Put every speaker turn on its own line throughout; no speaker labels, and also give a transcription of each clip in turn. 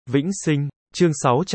Vĩnh Sinh, chương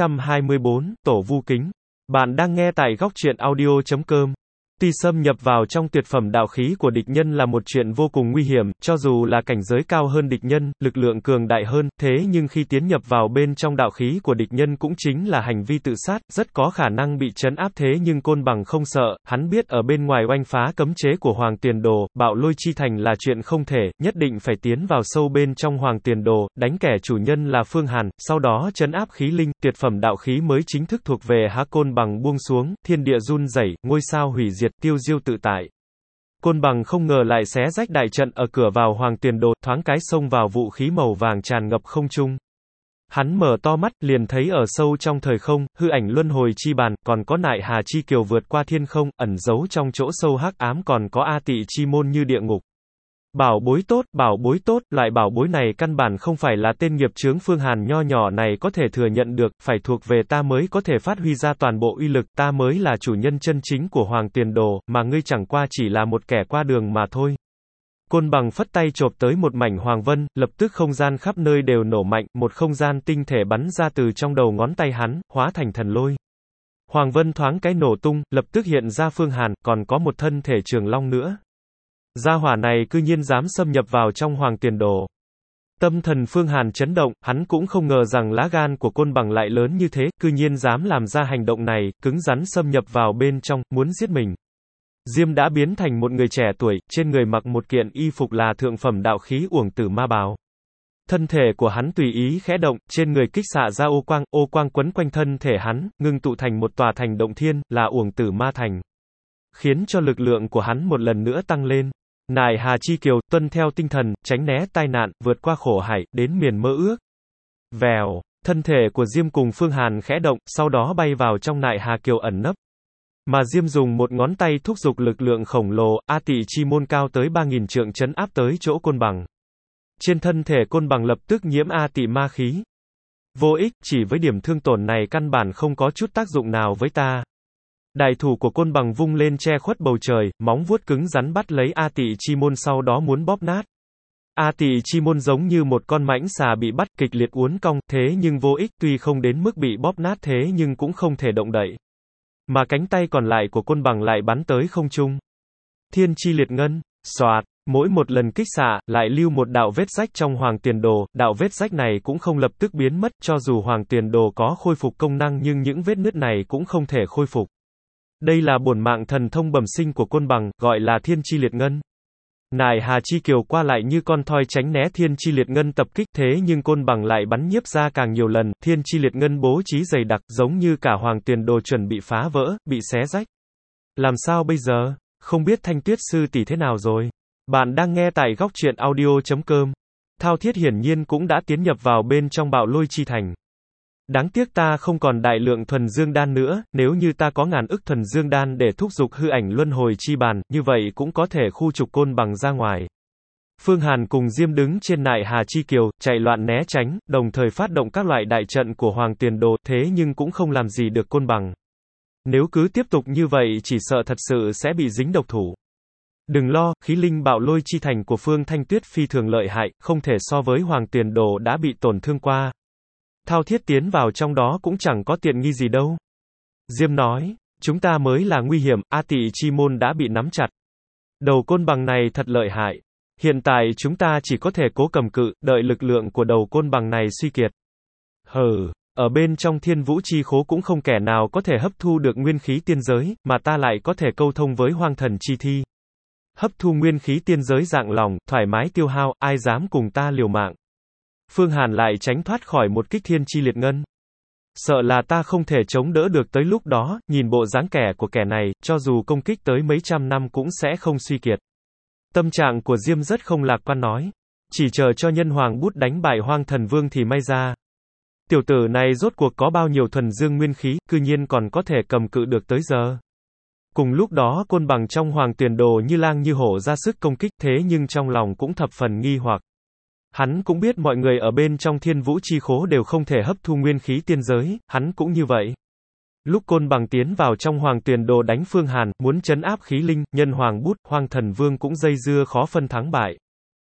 624, Tổ Vu Kính. Bạn đang nghe tại góc truyện audio.com. Tuy xâm nhập vào trong tuyệt phẩm đạo khí của địch nhân là một chuyện vô cùng nguy hiểm, cho dù là cảnh giới cao hơn địch nhân, lực lượng cường đại hơn, thế nhưng khi tiến nhập vào bên trong đạo khí của địch nhân cũng chính là hành vi tự sát, rất có khả năng bị trấn áp. Thế nhưng Côn Bằng không sợ, hắn biết ở bên ngoài oanh phá cấm chế của Hoàng Tiền Đồ, Bạo Lôi Chi Thành là chuyện không thể, nhất định phải tiến vào sâu bên trong Hoàng Tiền Đồ, đánh kẻ chủ nhân là Phương Hàn, sau đó trấn áp khí linh, tuyệt phẩm đạo khí mới chính thức thuộc về Há. Côn Bằng buông xuống, thiên địa run rẩy, ngôi sao hủy diệt, tiêu diêu tự tại. Côn Bằng không ngờ lại xé rách đại trận ở cửa vào Hoàng Tiền Đồ, thoáng cái xông vào vũ khí màu vàng tràn ngập không trung. Hắn mở to mắt, liền thấy ở sâu trong thời không, hư ảnh luân hồi chi bàn, còn có nại hà chi kiều vượt qua thiên không, ẩn giấu trong chỗ sâu hắc ám, còn có A Tị chi môn như địa ngục. Bảo bối tốt, loại bảo bối này căn bản không phải là tên nghiệp chướng Phương Hàn nho nhỏ này có thể thừa nhận được, phải thuộc về ta mới có thể phát huy ra toàn bộ uy lực, ta mới là chủ nhân chân chính của Hoàng Tiền Đồ, mà ngươi chẳng qua chỉ là một kẻ qua đường mà thôi. Côn Bằng phất tay chộp tới một mảnh hoàng vân, lập tức không gian khắp nơi đều nổ mạnh, một không gian tinh thể bắn ra từ trong đầu ngón tay hắn, hóa thành thần lôi. Hoàng vân thoáng cái nổ tung, lập tức hiện ra Phương Hàn, còn có một thân thể trường long nữa. Gia hỏa này cư nhiên dám xâm nhập vào trong Hoàng Tiền Đồ. Tâm thần Phương Hàn chấn động, hắn cũng không ngờ rằng lá gan của Côn Bằng lại lớn như thế, cư nhiên dám làm ra hành động này, cứng rắn xâm nhập vào bên trong, muốn giết mình. Diêm đã biến thành một người trẻ tuổi, trên người mặc một kiện y phục là thượng phẩm đạo khí Uổng Tử Ma Bào. Thân thể của hắn tùy ý khẽ động, trên người kích xạ ra ô quang quấn quanh thân thể hắn, ngưng tụ thành một tòa thành động thiên, là Uổng Tử Ma Thành. Khiến cho lực lượng của hắn một lần nữa tăng lên. Nại hà chi kiều, tuân theo tinh thần, tránh né tai nạn, vượt qua khổ hải, đến miền mơ ước. Vèo, thân thể của Diêm cùng Phương Hàn khẽ động, sau đó bay vào trong nại hà kiều ẩn nấp. Mà Diêm dùng một ngón tay thúc giục lực lượng khổng lồ, A Tị chi môn cao tới 3000 trượng trấn áp tới chỗ Côn Bằng. Trên thân thể Côn Bằng lập tức nhiễm A Tị ma khí. Vô ích, chỉ với điểm thương tổn này căn bản không có chút tác dụng nào với ta. Đại thủ của Côn Bằng vung lên che khuất bầu trời, móng vuốt cứng rắn bắt lấy A Tị chi môn sau đó muốn bóp nát. A Tị chi môn giống như một con mãnh xà bị bắt kịch liệt uốn cong, thế nhưng vô ích, tuy không đến mức bị bóp nát thế nhưng cũng không thể động đậy. Mà cánh tay còn lại của Côn Bằng lại bắn tới không trung. Thiên chi liệt ngân, xoạt, mỗi một lần kích xạ, lại lưu một đạo vết rách trong Hoàng Tiền Đồ, đạo vết rách này cũng không lập tức biến mất, cho dù Hoàng Tiền Đồ có khôi phục công năng nhưng những vết nứt này cũng không thể khôi phục. Đây là bổn mạng thần thông bẩm sinh của Côn Bằng, gọi là Thiên chi liệt ngân. Nại hà chi kiều qua lại như con thoi tránh né Thiên chi liệt ngân tập kích, thế nhưng Côn Bằng lại bắn nhiếp ra càng nhiều lần, Thiên chi liệt ngân bố trí dày đặc, giống như cả Hoàng Tiền Đồ chuẩn bị phá vỡ, bị xé rách. Làm sao bây giờ? Không biết Thanh Tuyết sư tỷ thế nào rồi? Bạn đang nghe tại góc truyện audio.com. Thao Thiết hiển nhiên cũng đã tiến nhập vào bên trong Bạo Lôi Chi Thành. Đáng tiếc ta không còn đại lượng thuần dương đan nữa, nếu như ta có ngàn ức thuần dương đan để thúc giục hư ảnh luân hồi chi bàn, như vậy cũng có thể khu trục Côn Bằng ra ngoài. Phương Hàn cùng Diêm đứng trên nại hà chi kiều, chạy loạn né tránh, đồng thời phát động các loại đại trận của Hoàng Tiền Đồ, thế nhưng cũng không làm gì được Côn Bằng. Nếu cứ tiếp tục như vậy chỉ sợ thật sự sẽ bị dính độc thủ. Đừng lo, khí linh Bạo Lôi Chi Thành của Phương Thanh Tuyết phi thường lợi hại, không thể so với Hoàng Tiền Đồ đã bị tổn thương qua. Thao Thiết tiến vào trong đó cũng chẳng có tiện nghi gì đâu. Diêm nói, chúng ta mới là nguy hiểm, A Tị chi môn đã bị nắm chặt. Đầu Côn Bằng này thật lợi hại. Hiện tại chúng ta chỉ có thể cố cầm cự, đợi lực lượng của đầu Côn Bằng này suy kiệt. Ở bên trong Thiên Vũ Chi Khố cũng không kẻ nào có thể hấp thu được nguyên khí tiên giới, mà ta lại có thể câu thông với Hoang Thần Chi Thi. Hấp thu nguyên khí tiên giới dạng lòng, thoải mái tiêu hao, ai dám cùng ta liều mạng. Phương Hàn lại tránh thoát khỏi một kích Thiên chi liệt ngân. Sợ là ta không thể chống đỡ được tới lúc đó, nhìn bộ dáng kẻ của kẻ này, cho dù công kích tới mấy trăm năm cũng sẽ không suy kiệt. Tâm trạng của Diêm rất không lạc quan nói. Chỉ chờ cho Nhân Hoàng Bút đánh bại Hoang Thần Vương thì may ra. Tiểu tử này rốt cuộc có bao nhiêu thuần dương nguyên khí, cư nhiên còn có thể cầm cự được tới giờ. Cùng lúc đó Côn Bằng trong Hoàng Tiền Đồ như lang như hổ ra sức công kích, thế nhưng trong lòng cũng thập phần nghi hoặc. Hắn cũng biết mọi người ở bên trong Thiên Vũ Chi Khố đều không thể hấp thu nguyên khí tiên giới, hắn cũng như vậy. Lúc Côn Bằng tiến vào trong Hoàng Tiền Đồ đánh Phương Hàn, muốn trấn áp khí linh, Nhân Hoàng Bút, Hoang Thần Vương cũng dây dưa khó phân thắng bại.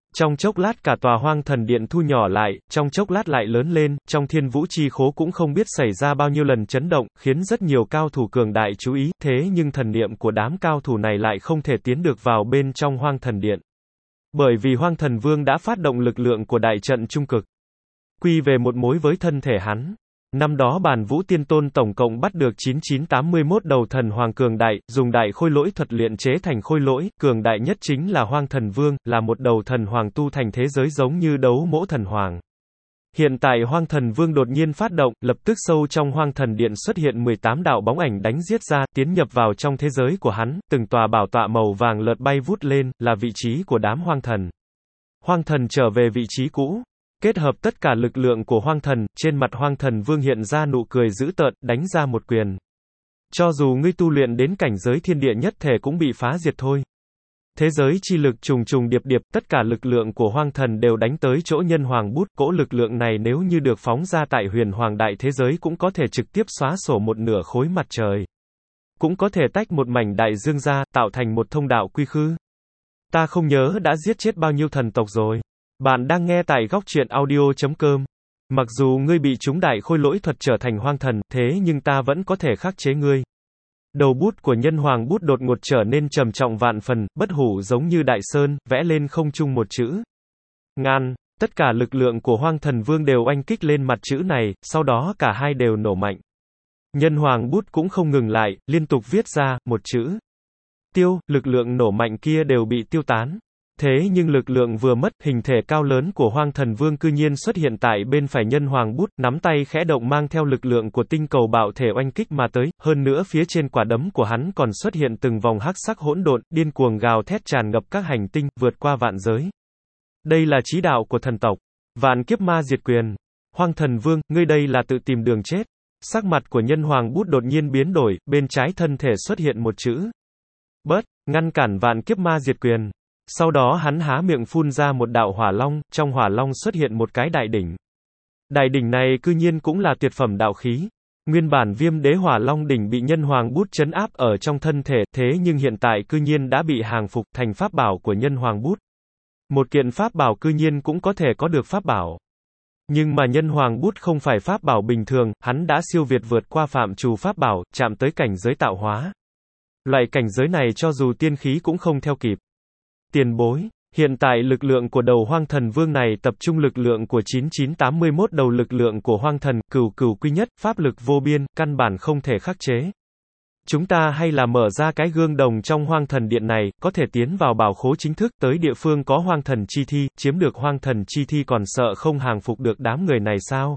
Trong chốc lát cả tòa hoang thần điện thu nhỏ lại, trong chốc lát lại lớn lên, trong thiên vũ chi khố cũng không biết xảy ra bao nhiêu lần chấn động, khiến rất nhiều cao thủ cường đại chú ý, thế nhưng thần niệm của đám cao thủ này lại không thể tiến được vào bên trong hoang thần điện. Bởi vì hoang thần vương đã phát động lực lượng của đại trận trung cực. Quy về một mối với thân thể hắn. Năm đó Bàn Vũ Tiên Tôn tổng cộng bắt được 9981 đầu thần hoàng cường đại, dùng đại khôi lỗi thuật luyện chế thành khôi lỗi, cường đại nhất chính là Hoang Thần Vương, là một đầu thần hoàng tu thành thế giới giống như đấu mỗ thần hoàng. Hiện tại Hoang Thần Vương đột nhiên phát động, lập tức sâu trong Hoang Thần Điện xuất hiện 18 đạo bóng ảnh đánh giết ra, tiến nhập vào trong thế giới của hắn, từng tòa bảo tọa màu vàng lợt bay vút lên, là vị trí của đám hoang thần. Hoang thần trở về vị trí cũ. Kết hợp tất cả lực lượng của hoang thần, trên mặt hoang thần vương hiện ra nụ cười dữ tợn, đánh ra một quyền. Cho dù ngươi tu luyện đến cảnh giới thiên địa nhất thể cũng bị phá diệt thôi. Thế giới chi lực trùng trùng điệp điệp, tất cả lực lượng của hoang thần đều đánh tới chỗ nhân hoàng bút, cỗ lực lượng này nếu như được phóng ra tại huyền hoàng đại thế giới cũng có thể trực tiếp xóa sổ một nửa khối mặt trời. Cũng có thể tách một mảnh đại dương ra, tạo thành một thông đạo quy khư. Ta không nhớ đã giết chết bao nhiêu thần tộc rồi. Bạn đang nghe tại góc truyện audio.com. Mặc dù ngươi bị trúng đại khôi lỗi thuật trở thành hoang thần, thế nhưng ta vẫn có thể khắc chế ngươi. Đầu bút của nhân hoàng bút đột ngột trở nên trầm trọng vạn phần, bất hủ giống như đại sơn, vẽ lên không trung một chữ. Ngàn, tất cả lực lượng của hoang thần vương đều oanh kích lên mặt chữ này, sau đó cả hai đều nổ mạnh. Nhân hoàng bút cũng không ngừng lại, liên tục viết ra, một chữ. Tiêu, lực lượng nổ mạnh kia đều bị tiêu tán. Thế nhưng lực lượng vừa mất, hình thể cao lớn của hoang thần vương cư nhiên xuất hiện tại bên phải nhân hoàng bút, nắm tay khẽ động mang theo lực lượng của tinh cầu bạo thể oanh kích mà tới, hơn nữa phía trên quả đấm của hắn còn xuất hiện từng vòng hắc sắc hỗn độn, điên cuồng gào thét tràn ngập các hành tinh, vượt qua vạn giới. Đây là chí đạo của thần tộc. Vạn kiếp ma diệt quyền. Hoang thần vương, ngươi đây là tự tìm đường chết. Sắc mặt của nhân hoàng bút đột nhiên biến đổi, bên trái thân thể xuất hiện một chữ. Bớt, ngăn cản vạn kiếp ma diệt quyền. Sau đó hắn há miệng phun ra một đạo hỏa long, trong hỏa long xuất hiện một cái đại đỉnh. Đại đỉnh này cư nhiên cũng là tuyệt phẩm đạo khí. Nguyên bản Viêm Đế Hỏa Long đỉnh bị nhân hoàng bút trấn áp ở trong thân thể, thế nhưng hiện tại cư nhiên đã bị hàng phục thành pháp bảo của nhân hoàng bút. Một kiện pháp bảo cư nhiên cũng có thể có được pháp bảo. Nhưng mà nhân hoàng bút không phải pháp bảo bình thường, hắn đã siêu việt vượt qua phạm trù pháp bảo, chạm tới cảnh giới tạo hóa. Loại cảnh giới này cho dù tiên khí cũng không theo kịp. Tiền bối, hiện tại lực lượng của đầu hoang thần vương này tập trung lực lượng của 9981 đầu lực lượng của hoang thần, cửu cửu quy nhất, pháp lực vô biên, căn bản không thể khắc chế. Chúng ta hay là mở ra cái gương đồng trong hoang thần điện này, có thể tiến vào bảo khố chính thức tới địa phương có hoang thần chi thi, chiếm được hoang thần chi thi còn sợ không hàng phục được đám người này sao?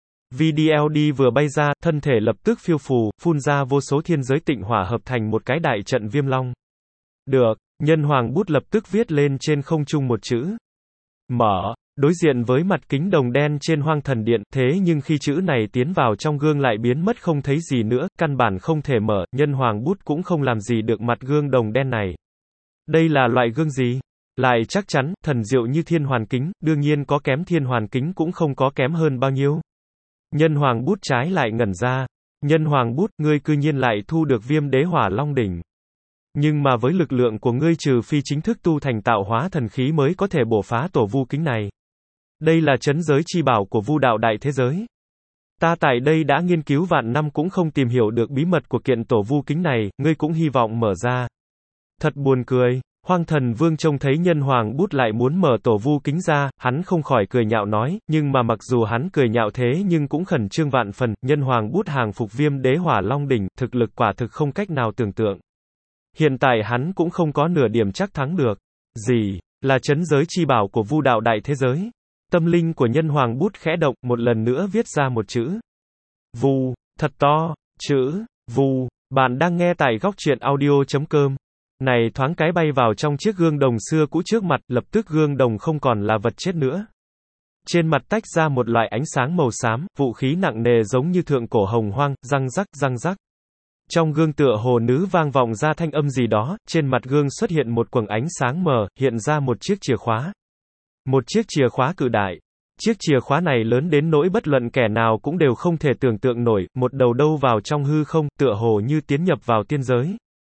VDLD vừa bay ra, thân thể lập tức phiêu phù, phun ra vô số thiên giới tịnh hỏa hợp thành một cái đại trận viêm long. Được. Nhân hoàng bút lập tức viết lên trên không trung một chữ. Mở. Đối diện với mặt kính đồng đen trên hoang thần điện, thế nhưng khi chữ này tiến vào trong gương lại biến mất không thấy gì nữa, căn bản không thể mở, nhân hoàng bút cũng không làm gì được mặt gương đồng đen này. Đây là loại gương gì? Lại chắc chắn, thần diệu như thiên hoàn kính, đương nhiên có kém thiên hoàn kính cũng không có kém hơn bao nhiêu. Nhân hoàng bút trái lại ngẩn ra. Nhân hoàng bút, ngươi cư nhiên lại thu được Viêm Đế Hỏa Long đỉnh. Nhưng mà với lực lượng của ngươi trừ phi chính thức tu thành tạo hóa thần khí mới có thể bổ phá tổ vu kính này. Đây là trấn giới chi bảo của vu đạo đại thế giới. Ta tại đây đã nghiên cứu vạn năm cũng không tìm hiểu được bí mật của kiện tổ vu kính này, ngươi cũng hy vọng mở ra. Thật buồn cười, hoang thần vương trông thấy nhân hoàng bút lại muốn mở tổ vu kính ra, hắn không khỏi cười nhạo nói, nhưng mà mặc dù hắn cười nhạo thế nhưng cũng khẩn trương vạn phần, nhân hoàng bút hàng phục Viêm Đế Hỏa Long đỉnh, thực lực quả thực không cách nào tưởng tượng. Hiện tại hắn cũng không có nửa điểm chắc thắng được. Gì? Là trấn giới chi bảo của vu đạo đại thế giới? Tâm linh của nhân hoàng bút khẽ động, một lần nữa viết ra một chữ. Vu, thật to, chữ, vu. Bạn đang nghe tại góc truyện audio.com. Này thoáng cái bay vào trong chiếc gương đồng xưa cũ trước mặt, lập tức gương đồng không còn là vật chết nữa. Trên mặt tách ra một loại ánh sáng màu xám, vũ khí nặng nề giống như thượng cổ hồng hoang, răng rắc răng rắc. Trong gương tựa hồ nữ vang vọng ra thanh âm gì đó, trên mặt gương xuất hiện một quầng ánh sáng mờ, hiện ra một chiếc chìa khóa. Một chiếc chìa khóa cự đại. Chiếc chìa khóa này lớn đến nỗi bất luận kẻ nào cũng đều không thể tưởng tượng nổi, một đầu đâu vào trong hư không, tựa hồ như tiến nhập vào tiên giới.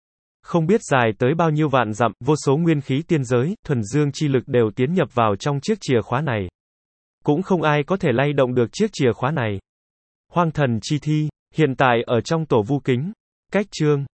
Không biết dài tới bao nhiêu vạn dặm, vô số nguyên khí tiên giới, thuần dương chi lực đều tiến nhập vào trong chiếc chìa khóa này. Cũng không ai có thể lay động được chiếc chìa khóa này. Hoang thần chi thi, hiện tại ở trong tổ vu kính. Cách chương